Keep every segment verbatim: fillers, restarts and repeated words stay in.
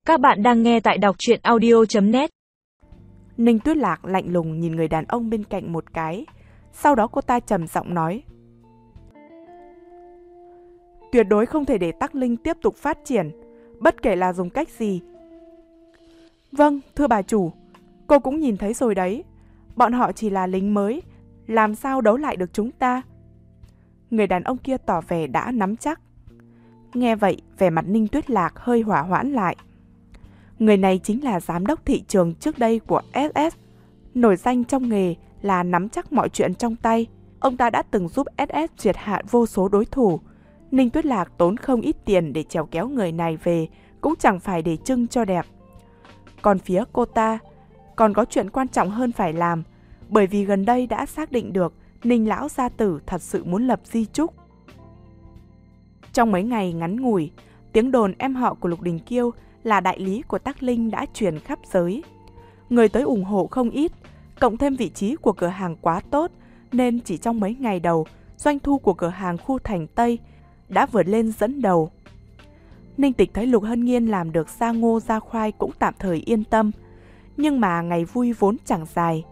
Các bạn đang nghe tại đọc truyện audio chấm net. Ninh Tuyết Lạc lạnh lùng nhìn người đàn ông bên cạnh một cái. Sau đó cô ta trầm giọng nói: tuyệt đối không thể để Tắc Linh tiếp tục phát triển, bất kể là dùng cách gì. Vâng, thưa bà chủ, cô cũng nhìn thấy rồi đấy. Bọn họ chỉ là lính mới, làm sao đấu lại được chúng ta? Người đàn ông kia tỏ vẻ đã nắm chắc. Nghe vậy, vẻ mặt Ninh Tuyết Lạc hơi hỏa hoãn lại. Người này chính là giám đốc thị trường trước đây của ét ét, nổi danh trong nghề là nắm chắc mọi chuyện trong tay. Ông ta đã từng giúp ét ét triệt hạ vô số đối thủ. Ninh Tuyết Lạc tốn không ít tiền để chèo kéo người này về, cũng chẳng phải để trưng cho đẹp. Còn phía cô ta, còn có chuyện quan trọng hơn phải làm, bởi vì gần đây đã xác định được Ninh lão gia tử thật sự muốn lập di chúc. Trong mấy ngày ngắn ngủi, tiếng đồn em họ của Lục Đình Kiêu là đại lý của Tắc Linh đã truyền khắp giới. Người tới ủng hộ không ít, cộng thêm vị trí của cửa hàng quá tốt, nên chỉ trong mấy ngày đầu, doanh thu của cửa hàng khu thành Tây đã vượt lên dẫn đầu. Ninh Tịch thấy Lục Hân Nghiên làm được ra ngô ra khoai cũng tạm thời yên tâm, nhưng mà ngày vui vốn chẳng dài.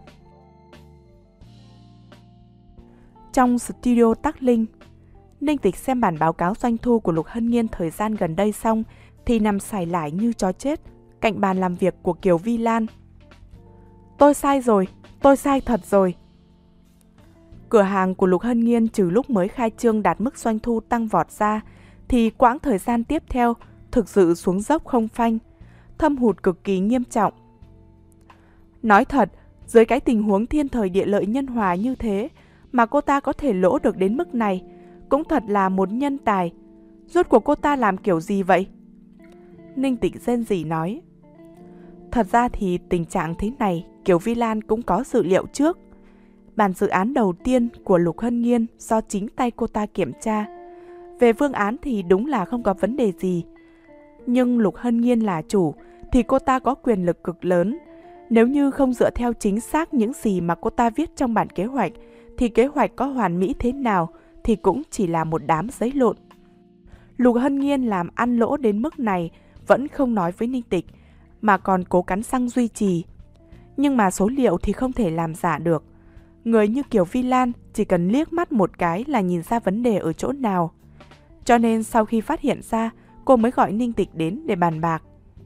Trong studio Tắc Linh, Ninh Tịch xem bản báo cáo doanh thu của Lục Hân Nghiên thời gian gần đây xong thì nằm sải lải như chó chết cạnh bàn làm việc của Kiều Vi Lan. Tôi sai rồi, tôi sai thật rồi. Cửa hàng của Lục Hân Nghiên trừ lúc mới khai trương đạt mức doanh thu tăng vọt ra thì quãng thời gian tiếp theo thực sự xuống dốc không phanh, thâm hụt cực kỳ nghiêm trọng. Nói thật, dưới cái tình huống thiên thời địa lợi nhân hòa như thế mà cô ta có thể lỗ được đến mức này, cũng thật là một nhân tài. Rốt cuộc cô ta làm kiểu gì vậy? Ninh Tịch rên rỉ nói. Thật ra thì tình trạng thế này Kiều Vi Lan cũng có dự liệu trước. Bản dự án đầu tiên của Lục Hân Nghiên do chính tay cô ta kiểm tra. Về phương án thì đúng là không có vấn đề gì. Nhưng Lục Hân Nghiên là chủ thì cô ta có quyền lực cực lớn. Nếu như không dựa theo chính xác những gì mà cô ta viết trong bản kế hoạch thì kế hoạch có hoàn mỹ thế nào thì cũng chỉ là một đám giấy lộn. Lục Hân Nghiên làm ăn lỗ đến mức này vẫn không nói với Ninh Tịch mà còn cố cắn răng duy trì. Nhưng mà số liệu thì không thể làm giả được. Người như Kiều Vi Lan chỉ cần liếc mắt một cái là nhìn ra vấn đề ở chỗ nào. Cho nên sau khi phát hiện ra, cô mới gọi Ninh Tịch đến để bàn bạc.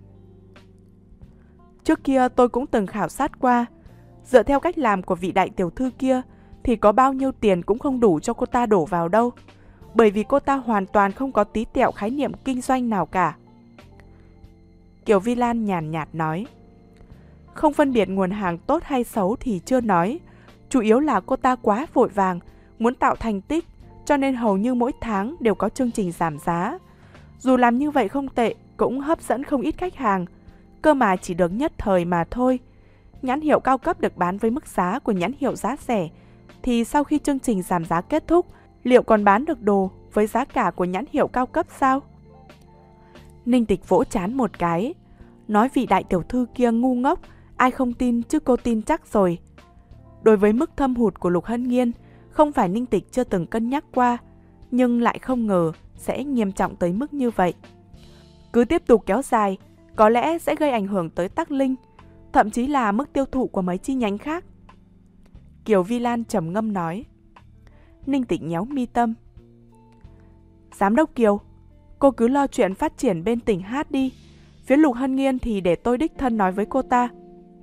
Trước kia tôi cũng từng khảo sát qua. Dựa theo cách làm của vị đại tiểu thư kia thì có bao nhiêu tiền cũng không đủ cho cô ta đổ vào đâu. Bởi vì cô ta hoàn toàn không có tí tẹo khái niệm kinh doanh nào cả. Kiều Vi Lan nhàn nhạt nói. Không phân biệt nguồn hàng tốt hay xấu thì chưa nói. Chủ yếu là cô ta quá vội vàng, muốn tạo thành tích, cho nên hầu như mỗi tháng đều có chương trình giảm giá. Dù làm như vậy không tệ, cũng hấp dẫn không ít khách hàng. Cơ mà chỉ được nhất thời mà thôi. Nhãn hiệu cao cấp được bán với mức giá của nhãn hiệu giá rẻ, thì sau khi chương trình giảm giá kết thúc, liệu còn bán được đồ với giá cả của nhãn hiệu cao cấp sao? Ninh Tịch vỗ trán một cái, nói vị đại tiểu thư kia ngu ngốc, ai không tin chứ cô tin chắc rồi. Đối với mức thâm hụt của Lục Hân Nghiên, không phải Ninh Tịch chưa từng cân nhắc qua, nhưng lại không ngờ sẽ nghiêm trọng tới mức như vậy. Cứ tiếp tục kéo dài, có lẽ sẽ gây ảnh hưởng tới Tắc Linh, thậm chí là mức tiêu thụ của mấy chi nhánh khác. Kiều Vi Lan trầm ngâm nói. Ninh Tịch nhéo mi tâm. Giám đốc Kiều, cô cứ lo chuyện phát triển bên tỉnh Hát đi. Phía Lục Hân Nghiên thì để tôi đích thân nói với cô ta.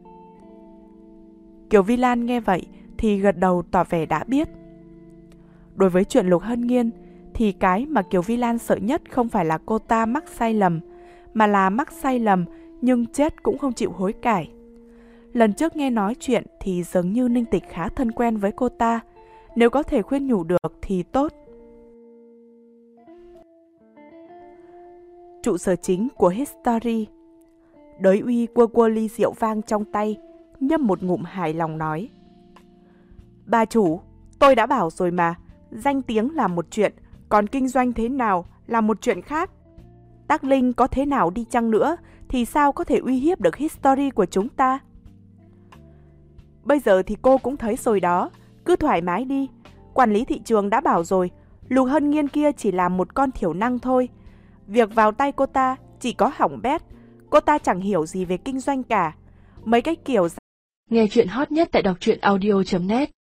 Kiều Vi Lan nghe vậy thì gật đầu tỏ vẻ đã biết. Đối với chuyện Lục Hân Nghiên thì cái mà Kiều Vi Lan sợ nhất không phải là cô ta mắc sai lầm, mà là mắc sai lầm nhưng chết cũng không chịu hối cải. Lần trước nghe nói chuyện thì dường như Ninh Tịch khá thân quen với cô ta. Nếu có thể khuyên nhủ được thì tốt. Trụ sở chính của History. Đới Uy quơ quơ ly rượu vang trong tay, nhấp một ngụm hài lòng nói. Bà chủ, tôi đã bảo rồi mà, danh tiếng là một chuyện, còn kinh doanh thế nào là một chuyện khác. Tắc Linh có thế nào đi chăng nữa thì sao có thể uy hiếp được History của chúng ta? Bây giờ thì cô cũng thấy rồi đó, cứ thoải mái đi. Quản lý thị trường đã bảo rồi, Lục Hân Nghiên kia chỉ là một con thiểu năng thôi. Việc vào tay cô ta chỉ có hỏng bét, Cô ta chẳng hiểu gì về kinh doanh cả. Mấy cái kiểu Nghe chuyện hot nhất tại đọc truyện audio chấm net